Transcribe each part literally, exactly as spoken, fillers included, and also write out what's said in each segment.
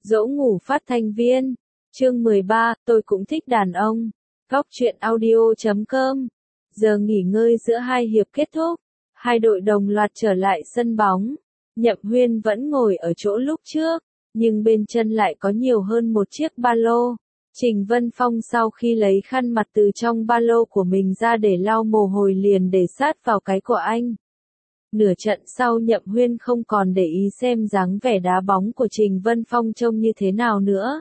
Dỗ ngủ phát thanh viên. Chương mười ba, tôi cũng thích đàn ông. Góc truyện audio chấm com. Giờ nghỉ ngơi giữa hai hiệp kết thúc, hai đội đồng loạt trở lại sân bóng. Nhậm Huyên vẫn ngồi ở chỗ lúc trước, nhưng bên chân lại có nhiều hơn một chiếc ba lô. Trình Vân Phong sau khi lấy khăn mặt từ trong ba lô của mình ra để lau mồ hôi liền để sát vào cái của anh. Nửa trận sau Nhậm Huyên không còn để ý xem dáng vẻ đá bóng của Trình Vân Phong trông như thế nào nữa.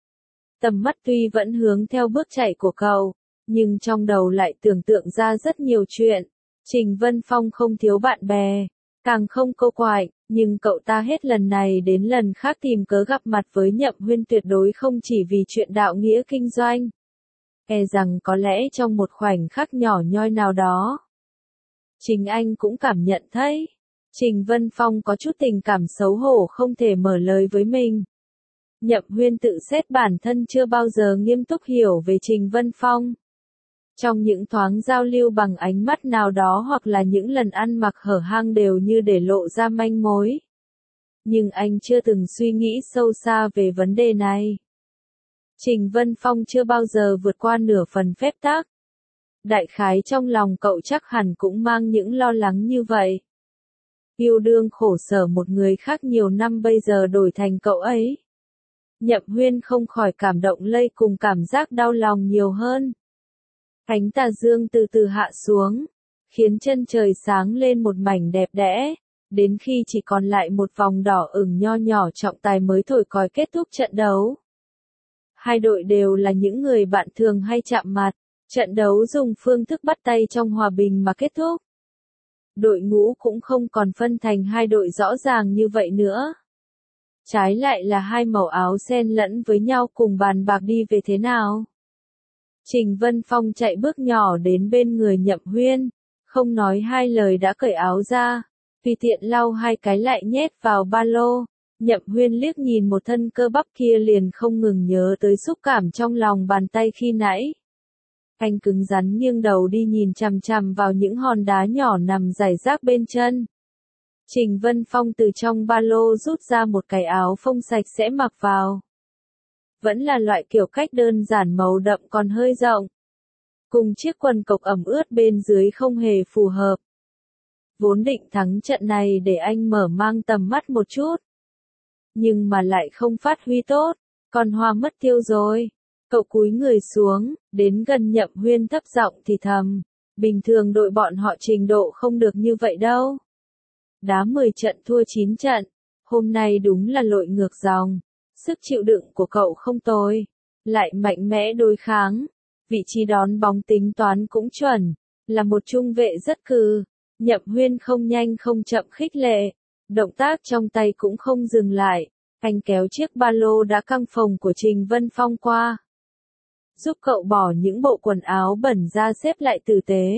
Tầm mắt tuy vẫn hướng theo bước chạy của cậu, nhưng trong đầu lại tưởng tượng ra rất nhiều chuyện. Trình Vân Phong không thiếu bạn bè, càng không câu quại, nhưng cậu ta hết lần này đến lần khác tìm cớ gặp mặt với Nhậm Huyên tuyệt đối không chỉ vì chuyện đạo nghĩa kinh doanh. E rằng có lẽ trong một khoảnh khắc nhỏ nhoi nào đó, Trình Anh cũng cảm nhận thấy, Trình Vân Phong có chút tình cảm xấu hổ không thể mở lời với mình. Nhậm Huyên tự xét bản thân chưa bao giờ nghiêm túc hiểu về Trình Vân Phong. Trong những thoáng giao lưu bằng ánh mắt nào đó hoặc là những lần ăn mặc hở hang đều như để lộ ra manh mối. Nhưng anh chưa từng suy nghĩ sâu xa về vấn đề này. Trình Vân Phong chưa bao giờ vượt qua nửa phần phép tắc. Đại khái trong lòng cậu chắc hẳn cũng mang những lo lắng như vậy. Yêu đương khổ sở một người khác nhiều năm bây giờ đổi thành cậu ấy. Nhậm Huyên không khỏi cảm động lây cùng cảm giác đau lòng nhiều hơn. Cánh tà dương từ từ hạ xuống, khiến chân trời sáng lên một mảnh đẹp đẽ, đến khi chỉ còn lại một vòng đỏ ửng nho nhỏ trọng tài mới thổi còi kết thúc trận đấu. Hai đội đều là những người bạn thường hay chạm mặt, trận đấu dùng phương thức bắt tay trong hòa bình mà kết thúc. Đội ngũ cũng không còn phân thành hai đội rõ ràng như vậy nữa. Trái lại là hai màu áo xen lẫn với nhau cùng bàn bạc đi về thế nào. Trình Vân Phong chạy bước nhỏ đến bên người Nhậm Huyên, không nói hai lời đã cởi áo ra, tùy tiện lau hai cái lại nhét vào ba lô. Nhậm Huyên liếc nhìn một thân cơ bắp kia liền không ngừng nhớ tới xúc cảm trong lòng bàn tay khi nãy. Anh cứng rắn nghiêng đầu đi nhìn chằm chằm vào những hòn đá nhỏ nằm rải rác bên chân. Trình Vân Phong từ trong ba lô rút ra một cái áo phông sạch sẽ mặc vào. Vẫn là loại kiểu cách đơn giản màu đậm còn hơi rộng. Cùng chiếc quần cộc ẩm ướt bên dưới không hề phù hợp. Vốn định thắng trận này để anh mở mang tầm mắt một chút. Nhưng mà lại không phát huy tốt, còn hoa mất tiêu rồi. Cậu cúi người xuống, đến gần Nhậm Huyên thấp giọng thì thầm. Bình thường đội bọn họ trình độ không được như vậy đâu. Đá mười trận thua chín trận, hôm nay đúng là lội ngược dòng. Sức chịu đựng của cậu không tồi, lại mạnh mẽ đối kháng, vị trí đón bóng tính toán cũng chuẩn, là một trung vệ rất cừ. Nhậm Huyên không nhanh không chậm khích lệ, động tác trong tay cũng không dừng lại, anh kéo chiếc ba lô đã căng phồng của Trình Vân Phong qua. Giúp cậu bỏ những bộ quần áo bẩn ra xếp lại tử tế.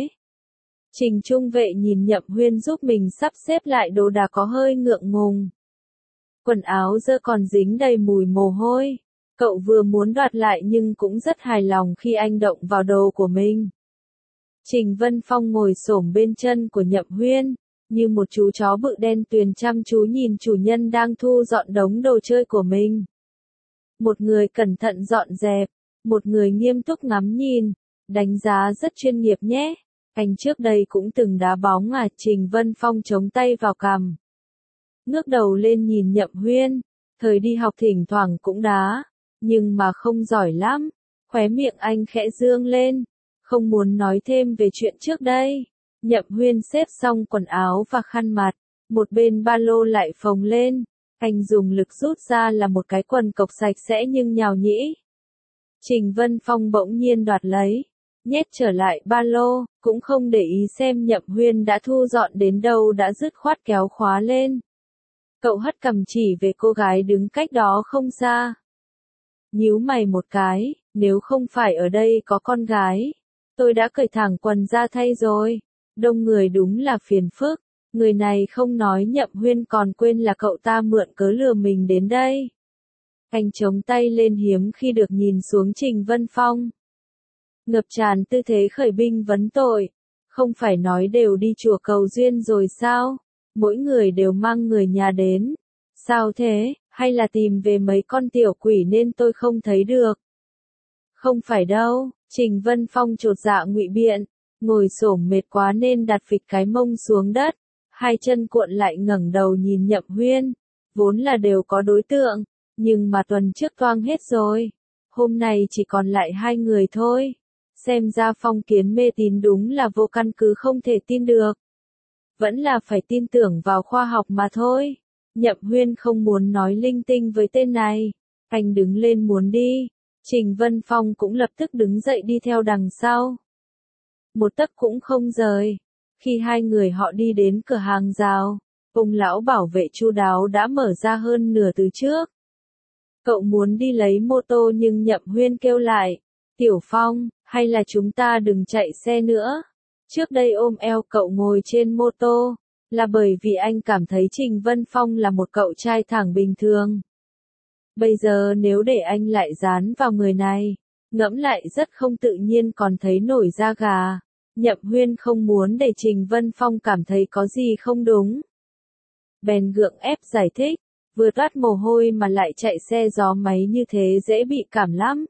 Trình trung vệ nhìn Nhậm Huyên giúp mình sắp xếp lại đồ đạc có hơi ngượng ngùng. Quần áo dơ còn dính đầy mùi mồ hôi. Cậu vừa muốn đoạt lại nhưng cũng rất hài lòng khi anh động vào đồ của mình. Trình Vân Phong ngồi xổm bên chân của Nhậm Huyên, như một chú chó bự đen tuyền chăm chú nhìn chủ nhân đang thu dọn đống đồ chơi của mình. Một người cẩn thận dọn dẹp, một người nghiêm túc ngắm nhìn, đánh giá rất chuyên nghiệp nhé. Anh trước đây cũng từng đá bóng à? Trình Vân Phong chống tay vào cằm. Ngước đầu lên nhìn Nhậm Huyên, thời đi học thỉnh thoảng cũng đá, nhưng mà không giỏi lắm. Khóe miệng anh khẽ dương lên, không muốn nói thêm về chuyện trước đây. Nhậm Huyên xếp xong quần áo và khăn mặt, một bên ba lô lại phồng lên, anh dùng lực rút ra là một cái quần cộc sạch sẽ nhưng nhào nhĩ. Trình Vân Phong bỗng nhiên đoạt lấy, nhét trở lại ba lô, cũng không để ý xem Nhậm Huyên đã thu dọn đến đâu đã dứt khoát kéo khóa lên. Cậu hất cằm chỉ về cô gái đứng cách đó không xa. Nhíu mày một cái, nếu không phải ở đây có con gái, tôi đã cởi thẳng quần ra thay rồi. Đông người đúng là phiền phức, người này không nói Nhậm Huyên còn quên là cậu ta mượn cớ lừa mình đến đây. Anh chống tay lên hiếm khi được nhìn xuống Trình Vân Phong. Ngập tràn tư thế khởi binh vấn tội, không phải nói đều đi chùa cầu duyên rồi sao? Mỗi người đều mang người nhà đến. Sao thế? Hay là tìm về mấy con tiểu quỷ nên tôi không thấy được? Không phải đâu, Trình Vân Phong chột dạ ngụy biện, ngồi xổm mệt quá nên đặt phịch cái mông xuống đất, hai chân cuộn lại ngẩng đầu nhìn Nhậm Huyên, vốn là đều có đối tượng, nhưng mà tuần trước toang hết rồi, hôm nay chỉ còn lại hai người thôi, xem ra phong kiến mê tín đúng là vô căn cứ không thể tin được. Vẫn là phải tin tưởng vào khoa học mà thôi. Nhậm Huyên không muốn nói linh tinh với tên này, anh đứng lên muốn đi. Trình Vân Phong cũng lập tức đứng dậy đi theo đằng sau. Một tấc cũng không rời. Khi hai người họ đi đến cửa hàng rào, ông lão bảo vệ chu đáo đã mở ra hơn nửa từ trước. Cậu muốn đi lấy mô tô nhưng Nhậm Huyên kêu lại, Tiểu Phong, hay là chúng ta đừng chạy xe nữa. Trước đây ôm eo cậu ngồi trên mô tô, là bởi vì anh cảm thấy Trình Vân Phong là một cậu trai thẳng bình thường. Bây giờ nếu để anh lại dán vào người này, ngẫm lại rất không tự nhiên còn thấy nổi da gà. Nhậm Huyên không muốn để Trình Vân Phong cảm thấy có gì không đúng. Bèn gượng ép giải thích, vừa toát mồ hôi mà lại chạy xe gió máy như thế dễ bị cảm lắm.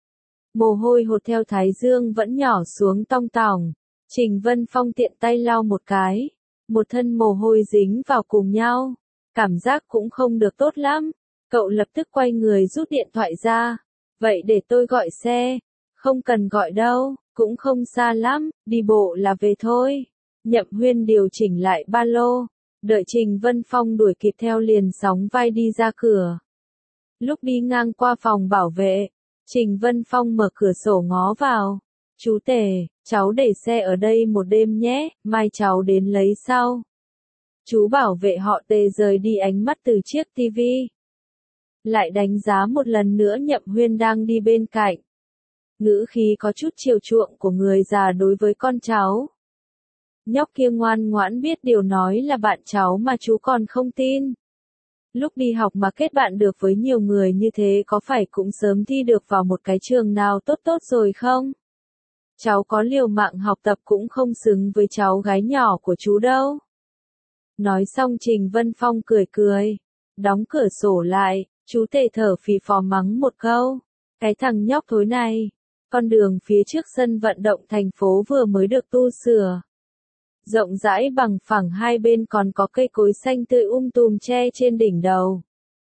Mồ hôi hột theo thái dương vẫn nhỏ xuống tong tỏng. Trình Vân Phong tiện tay lau một cái, một thân mồ hôi dính vào cùng nhau, cảm giác cũng không được tốt lắm. Cậu lập tức quay người rút điện thoại ra, vậy để tôi gọi xe, không cần gọi đâu, cũng không xa lắm, đi bộ là về thôi. Nhậm Huyên điều chỉnh lại ba lô, đợi Trình Vân Phong đuổi kịp theo liền sóng vai đi ra cửa. Lúc đi ngang qua phòng bảo vệ, Trình Vân Phong mở cửa sổ ngó vào. Chú Tề, cháu để xe ở đây một đêm nhé, mai cháu đến lấy sau. Chú bảo vệ họ Tề rời đi ánh mắt từ chiếc tivi. Lại đánh giá một lần nữa Nhậm Huyên đang đi bên cạnh. Ngữ khí có chút chiều chuộng của người già đối với con cháu. Nhóc kia ngoan ngoãn biết điều nói là bạn cháu mà chú còn không tin. Lúc đi học mà kết bạn được với nhiều người như thế có phải cũng sớm thi được vào một cái trường nào tốt tốt rồi không? Cháu có liều mạng học tập cũng không xứng với cháu gái nhỏ của chú đâu. Nói xong Trình Vân Phong cười cười, đóng cửa sổ lại, chú Tề thở phì phò mắng một câu. Cái thằng nhóc thối này, con đường phía trước sân vận động thành phố vừa mới được tu sửa. Rộng rãi bằng phẳng hai bên còn có cây cối xanh tươi um tùm che trên đỉnh đầu.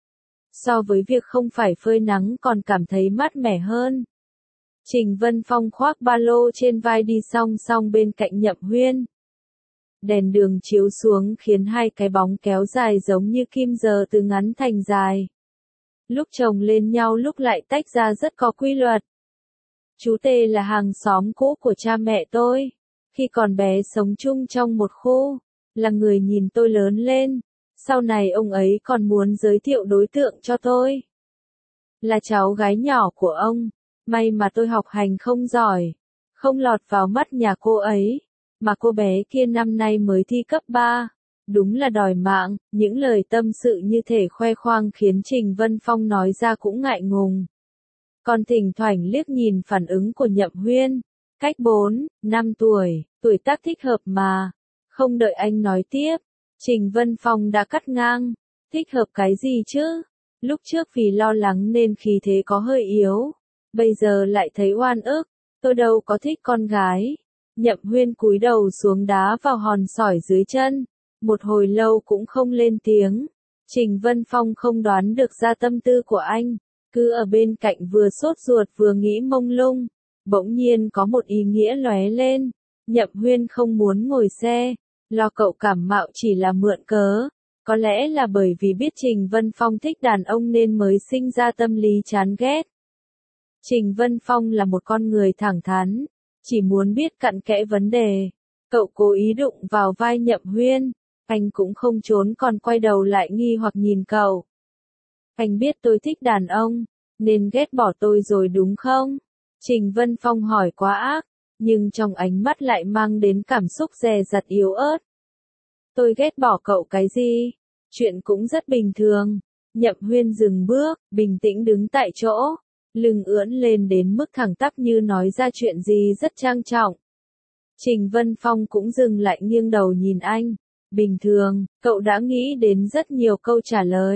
So với việc không phải phơi nắng còn cảm thấy mát mẻ hơn. Trình Vân Phong khoác ba lô trên vai đi song song bên cạnh Nhậm Huyên. Đèn đường chiếu xuống khiến hai cái bóng kéo dài giống như kim giờ từ ngắn thành dài. Lúc chồng lên nhau lúc lại tách ra rất có quy luật. Chú Tề là hàng xóm cũ của cha mẹ tôi. Khi còn bé sống chung trong một khu, là người nhìn tôi lớn lên. Sau này ông ấy còn muốn giới thiệu đối tượng cho tôi. Là cháu gái nhỏ của ông. May mà tôi học hành không giỏi, không lọt vào mắt nhà cô ấy, mà cô bé kia năm nay mới thi cấp ba. Đúng là đòi mạng, những lời tâm sự như thể khoe khoang khiến Trình Vân Phong nói ra cũng ngại ngùng. Còn thỉnh thoảng liếc nhìn phản ứng của Nhậm Huyên, cách bốn, năm tuổi, tuổi tác thích hợp mà. Không đợi anh nói tiếp, Trình Vân Phong đã cắt ngang, thích hợp cái gì chứ? Lúc trước vì lo lắng nên khí thế có hơi yếu. Bây giờ lại thấy oan ức, tôi đâu có thích con gái. Nhậm Huyên cúi đầu xuống đá vào hòn sỏi dưới chân, một hồi lâu cũng không lên tiếng. Trình Vân Phong không đoán được ra tâm tư của anh, cứ ở bên cạnh vừa sốt ruột vừa nghĩ mông lung. Bỗng nhiên có một ý nghĩa lóe lên, Nhậm Huyên không muốn ngồi xe, lo cậu cảm mạo chỉ là mượn cớ. Có lẽ là bởi vì biết Trình Vân Phong thích đàn ông nên mới sinh ra tâm lý chán ghét. Trình Vân Phong là một con người thẳng thắn, chỉ muốn biết cặn kẽ vấn đề. Cậu cố ý đụng vào vai Nhậm Huyên, anh cũng không trốn còn quay đầu lại nghi hoặc nhìn cậu. Anh biết tôi thích đàn ông, nên ghét bỏ tôi rồi đúng không? Trình Vân Phong hỏi quá ác, nhưng trong ánh mắt lại mang đến cảm xúc dè dặt yếu ớt. Tôi ghét bỏ cậu cái gì? Chuyện cũng rất bình thường. Nhậm Huyên dừng bước, bình tĩnh đứng tại chỗ. Lưng ưỡn lên đến mức thẳng tắp như nói ra chuyện gì rất trang trọng. Trình Vân Phong cũng dừng lại nghiêng đầu nhìn anh. Bình thường, cậu đã nghĩ đến rất nhiều câu trả lời.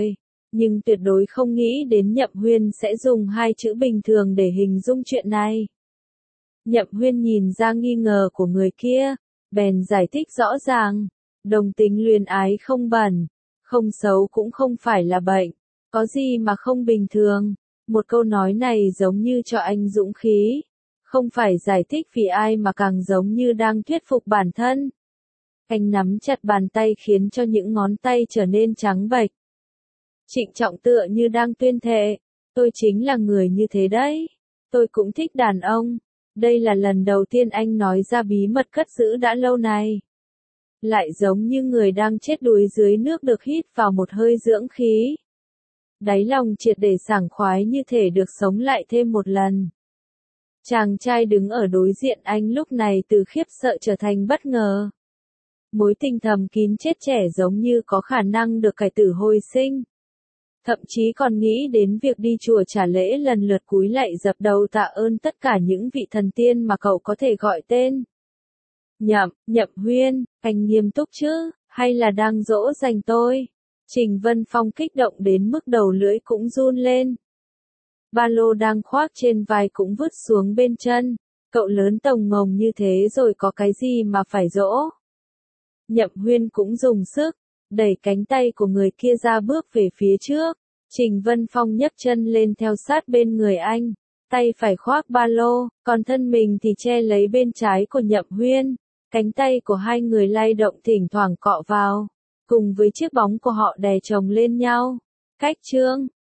nhưng tuyệt đối không nghĩ đến Nhậm Huyên sẽ dùng hai chữ bình thường để hình dung chuyện này. Nhậm Huyên nhìn ra nghi ngờ của người kia, bèn giải thích rõ ràng, đồng tính luyến ái không bẩn, không xấu cũng không phải là bệnh, có gì mà không bình thường. Một câu nói này giống như cho anh dũng khí, không phải giải thích vì ai mà càng giống như đang thuyết phục bản thân. Anh nắm chặt bàn tay khiến cho những ngón tay trở nên trắng bệch. Trịnh trọng tựa như đang tuyên thệ, tôi chính là người như thế đấy, tôi cũng thích đàn ông. Đây là lần đầu tiên anh nói ra bí mật cất giữ đã lâu này. Lại giống như người đang chết đuối dưới nước được hít vào một hơi dưỡng khí. Đáy lòng triệt để sảng khoái như thể được sống lại thêm một lần. Chàng trai đứng ở đối diện anh lúc này từ khiếp sợ trở thành bất ngờ. Mối tình thầm kín chết trẻ giống như có khả năng được cải tử hồi sinh. Thậm chí còn nghĩ đến việc đi chùa trả lễ lần lượt cúi lạy dập đầu tạ ơn tất cả những vị thần tiên mà cậu có thể gọi tên. Nhậm, Nhậm Huyên, anh nghiêm túc chứ, hay là đang dỗ dành tôi? Trình Vân Phong kích động đến mức đầu lưỡi cũng run lên. Ba lô đang khoác trên vai cũng vứt xuống bên chân, cậu lớn tồng ngồng như thế rồi có cái gì mà phải dỗ? Nhậm Huyên cũng dùng sức, đẩy cánh tay của người kia ra bước về phía trước. Trình Vân Phong nhấc chân lên theo sát bên người anh, tay phải khoác ba lô, còn thân mình thì che lấy bên trái của Nhậm Huyên. Cánh tay của hai người lay động thỉnh thoảng cọ vào, cùng với chiếc bóng của họ đè chồng lên nhau. Cách chương